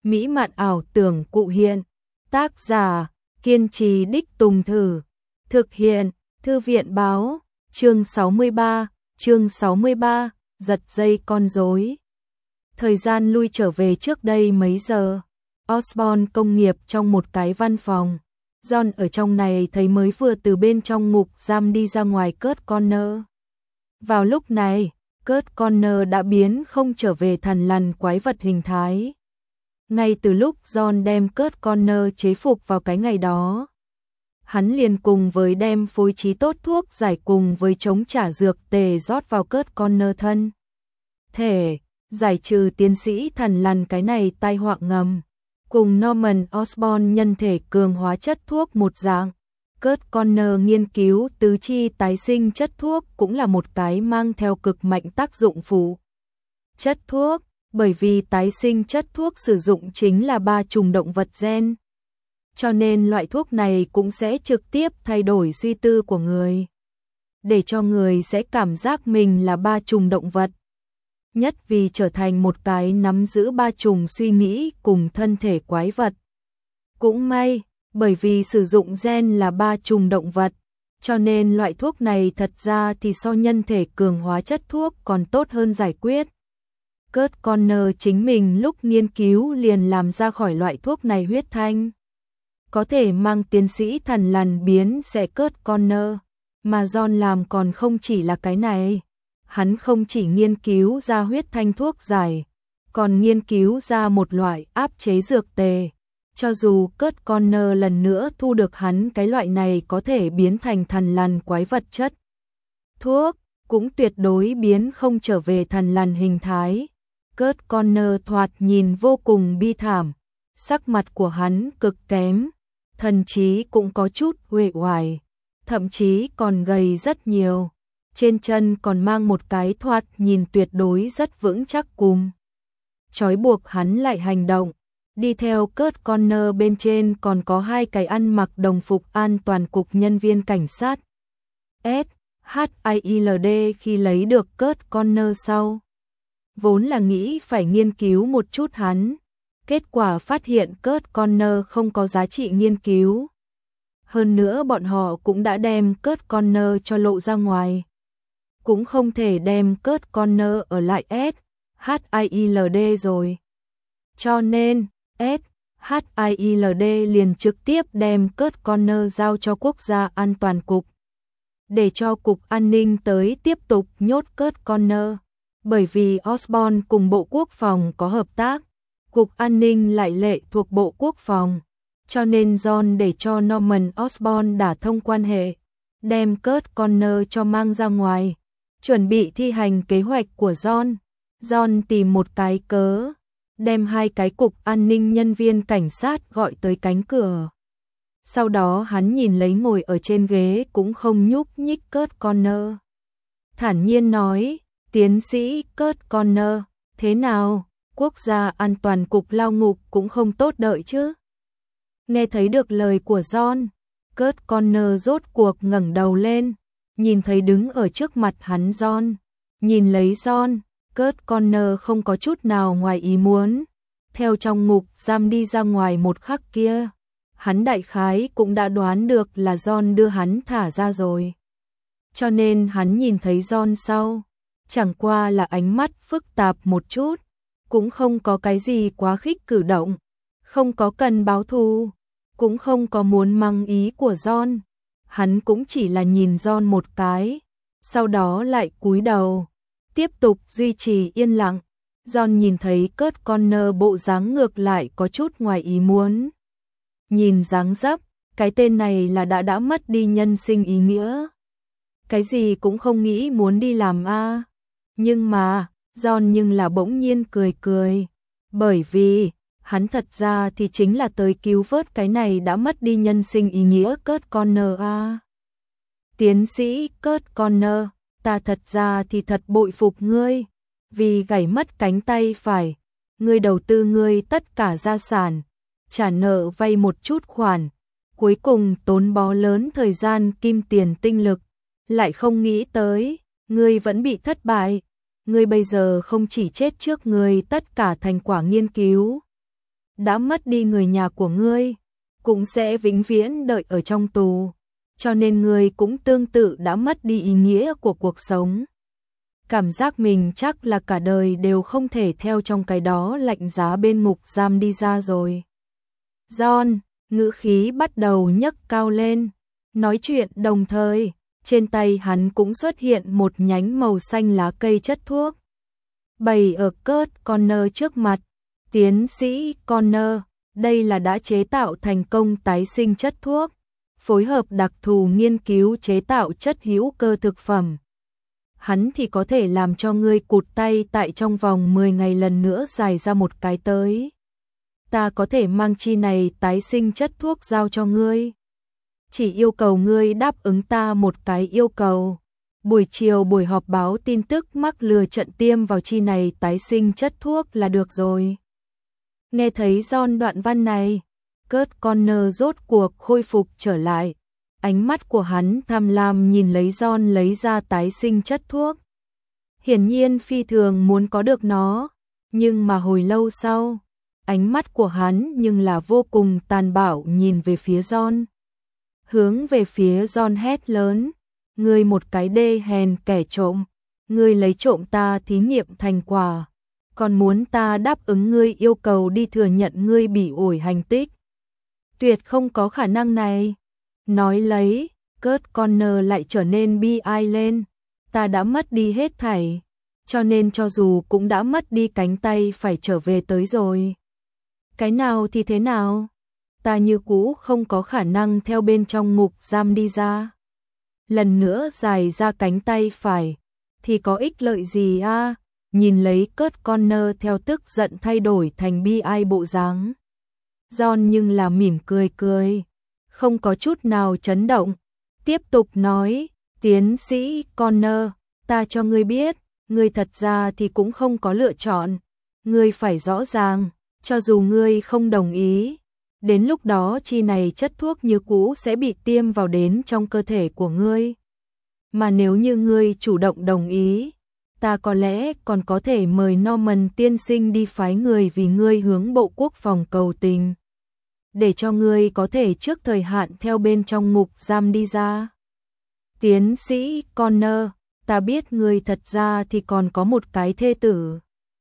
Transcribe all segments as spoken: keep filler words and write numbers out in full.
mỹ mạn ảo tưởng cụ hiện. Tác giả, kiên trì đích tùng thử. Thực hiện, Thư viện báo, chương sáu mươi ba, chương sáu mươi ba, giật dây con rối. Thời gian lui trở về trước đây mấy giờ. Osborne công nghiệp trong một cái văn phòng. John ở trong này thấy mới vừa từ bên trong ngục giam đi ra ngoài Kurt Connor. Vào lúc này, Kurt Connor đã biến không trở về thằn lằn quái vật hình thái. Ngay từ lúc John đem Kurt Connor chế phục vào cái ngày đó, hắn liền cùng với đem phối trí tốt thuốc giải cùng với chống trả dược tề rót vào Kurt Connor thân thể, giải trừ tiến sĩ thằn lằn cái này tai họa ngầm. Cùng Norman Osborn nhân thể cường hóa chất thuốc một dạng, Kurt Connor nghiên cứu tứ chi tái sinh chất thuốc cũng là một cái mang theo cực mạnh tác dụng phụ. Chất thuốc, bởi vì tái sinh chất thuốc sử dụng chính là ba chủng động vật gen, cho nên loại thuốc này cũng sẽ trực tiếp thay đổi suy tư của người, để cho người sẽ cảm giác mình là ba chủng động vật. Nhất vì trở thành một cái nắm giữ ba chủng suy nghĩ cùng thân thể quái vật. Cũng may, bởi vì sử dụng gen là ba chủng động vật, cho nên loại thuốc này thật ra thì so nhân thể cường hóa chất thuốc còn tốt hơn giải quyết. Kurt Connor chính mình lúc nghiên cứu liền làm ra khỏi loại thuốc này huyết thanh. Có thể mang tiến sĩ thằn lằn biến sẽ Kurt Connor, mà John làm còn không chỉ là cái này. Hắn không chỉ nghiên cứu ra huyết thanh thuốc giải, còn nghiên cứu ra một loại áp chế dược tề. Cho dù Kurt Connor lần nữa thu được hắn cái loại này có thể biến thành thằn lằn quái vật chất thuốc, cũng tuyệt đối biến không trở về thằn lằn hình thái. Kurt Connor thoạt nhìn vô cùng bi thảm, sắc mặt của hắn cực kém, thần trí cũng có chút uể oải, thậm chí còn gầy rất nhiều. Trên chân còn mang một cái thoạt nhìn tuyệt đối rất vững chắc cùm trói buộc hắn lại hành động. Đi theo Kurt Connor bên trên còn có hai cái ăn mặc đồng phục an toàn cục nhân viên cảnh sát. S H I L D khi lấy được Kurt Connor sau, vốn là nghĩ phải nghiên cứu một chút hắn, kết quả phát hiện Kurt Connor không có giá trị nghiên cứu. Hơn nữa bọn họ cũng đã đem Kurt Connor cho lộ ra ngoài, cũng không thể đem Kurt Connor ở lại S H I L D rồi. Cho nên, S H I L D liền trực tiếp đem Kurt Connor giao cho Quốc gia An toàn Cục, để cho Cục An ninh tới tiếp tục nhốt Kurt Connor. Bởi vì Osborne cùng Bộ Quốc phòng có hợp tác, Cục An ninh lại lệ thuộc Bộ Quốc phòng, cho nên John để cho Norman Osborn đả thông quan hệ, đem Kurt Connor cho mang ra ngoài, chuẩn bị thi hành kế hoạch của John. John tìm một cái cớ, đem hai cái cục an ninh nhân viên cảnh sát gọi tới cánh cửa. Sau đó hắn nhìn lấy ngồi ở trên ghế cũng không nhúc nhích Kurt Connor, thản nhiên nói: "Tiến sĩ Kurt Connor, thế nào? Quốc gia An toàn Cục lao ngục cũng không tốt đợi chứ?" Nghe thấy được lời của John, Kurt Connor rốt cuộc ngẩng đầu lên, nhìn thấy đứng ở trước mặt hắn John. Nhìn lấy John, Kurt Connor không có chút nào ngoài ý muốn. Theo trong ngục giam đi ra ngoài một khắc kia, hắn đại khái cũng đã đoán được là John đưa hắn thả ra rồi. Cho nên hắn nhìn thấy John sau, chẳng qua là ánh mắt phức tạp một chút, cũng không có cái gì quá khích cử động, không có cần báo thù, cũng không có muốn mang ý của John. Hắn cũng chỉ là nhìn John một cái, sau đó lại cúi đầu, tiếp tục duy trì yên lặng. John nhìn thấy Kurt Connor bộ dáng ngược lại có chút ngoài ý muốn. Nhìn dáng dấp, cái tên này là đã đã mất đi nhân sinh ý nghĩa. Cái gì cũng không nghĩ muốn đi làm a. À. Nhưng mà, John nhưng là bỗng nhiên cười cười, bởi vì hắn thật ra thì chính là tới cứu vớt cái này đã mất đi nhân sinh ý nghĩa Kurt Connor a. À. Tiến sĩ Kurt Connor, ta thật ra thì thật bội phục ngươi, vì gãy mất cánh tay phải, ngươi đầu tư ngươi tất cả gia sản, trả nợ vay một chút khoản, cuối cùng tốn bó lớn thời gian kim tiền tinh lực, lại không nghĩ tới, ngươi vẫn bị thất bại. Ngươi bây giờ không chỉ chết trước ngươi tất cả thành quả nghiên cứu, đã mất đi người nhà của ngươi, cũng sẽ vĩnh viễn đợi ở trong tù, cho nên ngươi cũng tương tự đã mất đi ý nghĩa của cuộc sống. Cảm giác mình chắc là cả đời đều không thể theo trong cái đó lạnh giá bên ngục giam đi ra rồi. John, ngữ khí bắt đầu nhấc cao lên, nói chuyện đồng thời, trên tay hắn cũng xuất hiện một nhánh màu xanh lá cây chất thuốc. Bày ở Kurt Connor trước mặt, tiến sĩ Connor, đây là đã chế tạo thành công tái sinh chất thuốc, phối hợp đặc thù nghiên cứu chế tạo chất hữu cơ thực phẩm. Hắn thì có thể làm cho ngươi cụt tay tại trong vòng mười ngày lần nữa dài ra một cái tới. Ta có thể mang chi này tái sinh chất thuốc giao cho ngươi. Chỉ yêu cầu ngươi đáp ứng ta một cái yêu cầu. Buổi chiều buổi họp báo tin tức mắc lừa trận tiêm vào chi này tái sinh chất thuốc là được rồi. Nghe thấy John đoạn văn này, Kurt Connor rốt cuộc khôi phục trở lại. Ánh mắt của hắn tham lam nhìn lấy John lấy ra tái sinh chất thuốc. Hiển nhiên phi thường muốn có được nó, nhưng mà hồi lâu sau, ánh mắt của hắn nhưng là vô cùng tàn bạo nhìn về phía John. Hướng về phía John hét lớn, ngươi một cái đê hèn kẻ trộm, ngươi lấy trộm ta thí nghiệm thành quả, còn muốn ta đáp ứng ngươi yêu cầu đi thừa nhận ngươi bị ổi hành tích. Tuyệt không có khả năng này. Nói lấy, Kurt Connor lại trở nên bi ai lên, ta đã mất đi hết thảy, cho nên cho dù cũng đã mất đi cánh tay phải trở về tới rồi. Cái nào thì thế nào? Ta như cũ không có khả năng theo bên trong ngục giam đi ra. Lần nữa dài ra cánh tay phải, thì có ích lợi gì a? À? Nhìn lấy Kurt Connor theo tức giận thay đổi thành bi ai bộ dáng. John nhưng là mỉm cười cười, không có chút nào chấn động. Tiếp tục nói, tiến sĩ Connor, ta cho ngươi biết, ngươi thật ra thì cũng không có lựa chọn. Ngươi phải rõ ràng, cho dù ngươi không đồng ý, đến lúc đó chi này chất thuốc như cũ sẽ bị tiêm vào đến trong cơ thể của ngươi. Mà nếu như ngươi chủ động đồng ý, ta có lẽ còn có thể mời Norman tiên sinh đi phái người vì ngươi hướng Bộ Quốc phòng cầu tình, để cho ngươi có thể trước thời hạn theo bên trong ngục giam đi ra. Tiến sĩ Connor, ta biết ngươi thật ra thì còn có một cái thê tử,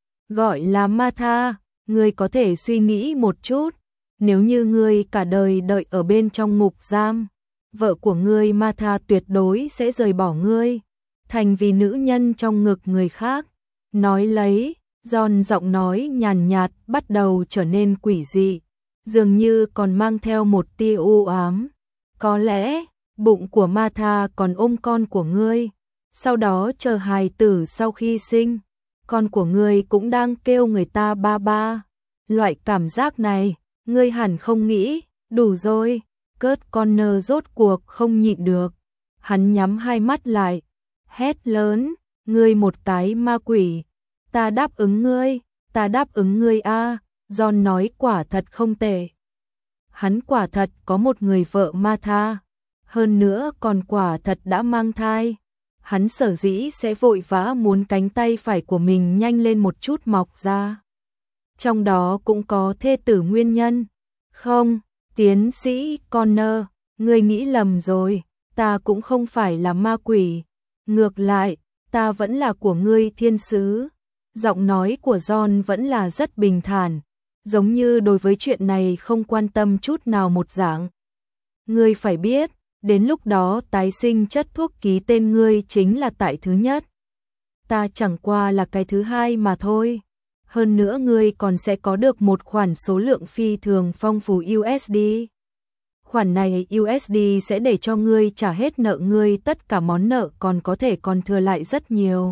gọi là Martha, ngươi có thể suy nghĩ một chút, nếu như ngươi cả đời đợi ở bên trong ngục giam, vợ của ngươi Martha tuyệt đối sẽ rời bỏ ngươi, thành vì nữ nhân trong ngực người khác. Nói lấy, John giọng nói nhàn nhạt bắt đầu trở nên quỷ dị, dường như còn mang theo một tia u ám. Có lẽ, bụng của Martha còn ôm con của ngươi, sau đó chờ hài tử sau khi sinh, con của ngươi cũng đang kêu người ta ba ba. Loại cảm giác này, ngươi hẳn không nghĩ, đủ rồi. Kurt Connor rốt cuộc không nhịn được, hắn nhắm hai mắt lại, hét lớn, ngươi một cái ma quỷ, ta đáp ứng ngươi, ta đáp ứng ngươi a. À. John nói quả thật không tệ. Hắn quả thật có một người vợ Martha, hơn nữa còn quả thật đã mang thai. Hắn sở dĩ sẽ vội vã muốn cánh tay phải của mình nhanh lên một chút mọc ra, trong đó cũng có thê tử nguyên nhân. Không, tiến sĩ Connor, ngươi nghĩ lầm rồi, ta cũng không phải là ma quỷ, ngược lại, ta vẫn là của ngươi thiên sứ. Giọng nói của John vẫn là rất bình thản, giống như đối với chuyện này không quan tâm chút nào một dạng. Ngươi phải biết, đến lúc đó tái sinh chất thuốc ký tên ngươi chính là tại thứ nhất. Ta chẳng qua là cái thứ hai mà thôi. Hơn nữa ngươi còn sẽ có được một khoản số lượng phi thường phong phú u ét đê. Khoản này u ét đê sẽ để cho ngươi trả hết nợ ngươi, tất cả món nợ còn có thể còn thừa lại rất nhiều.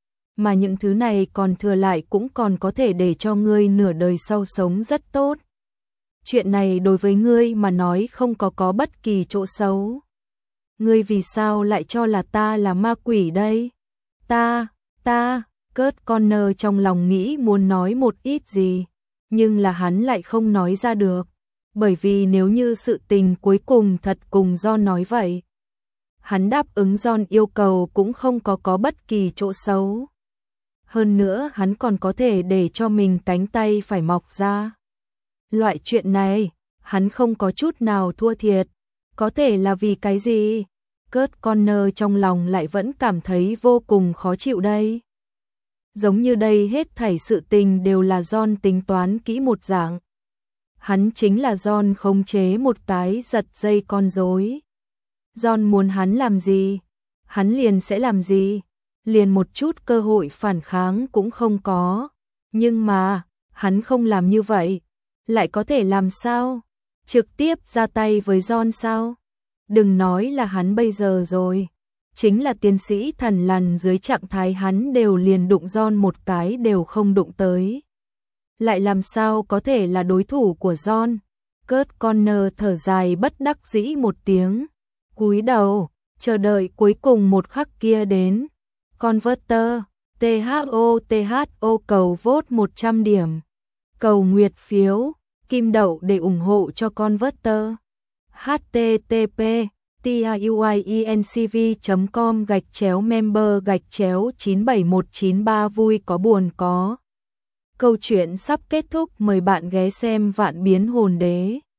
Mà những thứ này còn thừa lại cũng còn có thể để cho ngươi nửa đời sau sống rất tốt. Chuyện này đối với ngươi mà nói không có có bất kỳ chỗ xấu. Ngươi vì sao lại cho là ta là ma quỷ đây? Ta, ta, Kurt Connor trong lòng nghĩ muốn nói một ít gì, nhưng là hắn lại không nói ra được, bởi vì nếu như sự tình cuối cùng thật cùng John nói vậy, hắn đáp ứng John yêu cầu cũng không có có bất kỳ chỗ xấu. Hơn nữa hắn còn có thể để cho mình cánh tay phải mọc ra. Loại chuyện này, hắn không có chút nào thua thiệt. Có thể là vì cái gì? Kurt Connor trong lòng lại vẫn cảm thấy vô cùng khó chịu đây. Giống như đây hết thảy sự tình đều là John tính toán kỹ một dạng. Hắn chính là John khống chế một cái giật dây con rối. John muốn hắn làm gì, hắn liền sẽ làm gì, liền một chút cơ hội phản kháng cũng không có. Nhưng mà, hắn không làm như vậy, lại có thể làm sao? Trực tiếp ra tay với John sao? Đừng nói là hắn bây giờ rồi, chính là tiến sĩ thần lằn dưới trạng thái hắn đều liền đụng John một cái đều không đụng tới. Lại làm sao có thể là đối thủ của John? Kurt Connor thở dài bất đắc dĩ một tiếng, cúi đầu, chờ đợi cuối cùng một khắc kia đến. Converter, tê hát o tê hát o cầu vote một trăm điểm. Cầu nguyệt phiếu, kim đậu để ủng hộ cho Converter. http tiuiencv chấm com gạch chéo member gạch chéo chín bảy một chín ba vui có buồn có. Câu chuyện sắp kết thúc, mời bạn ghé xem Vạn Biến Hồn Đế.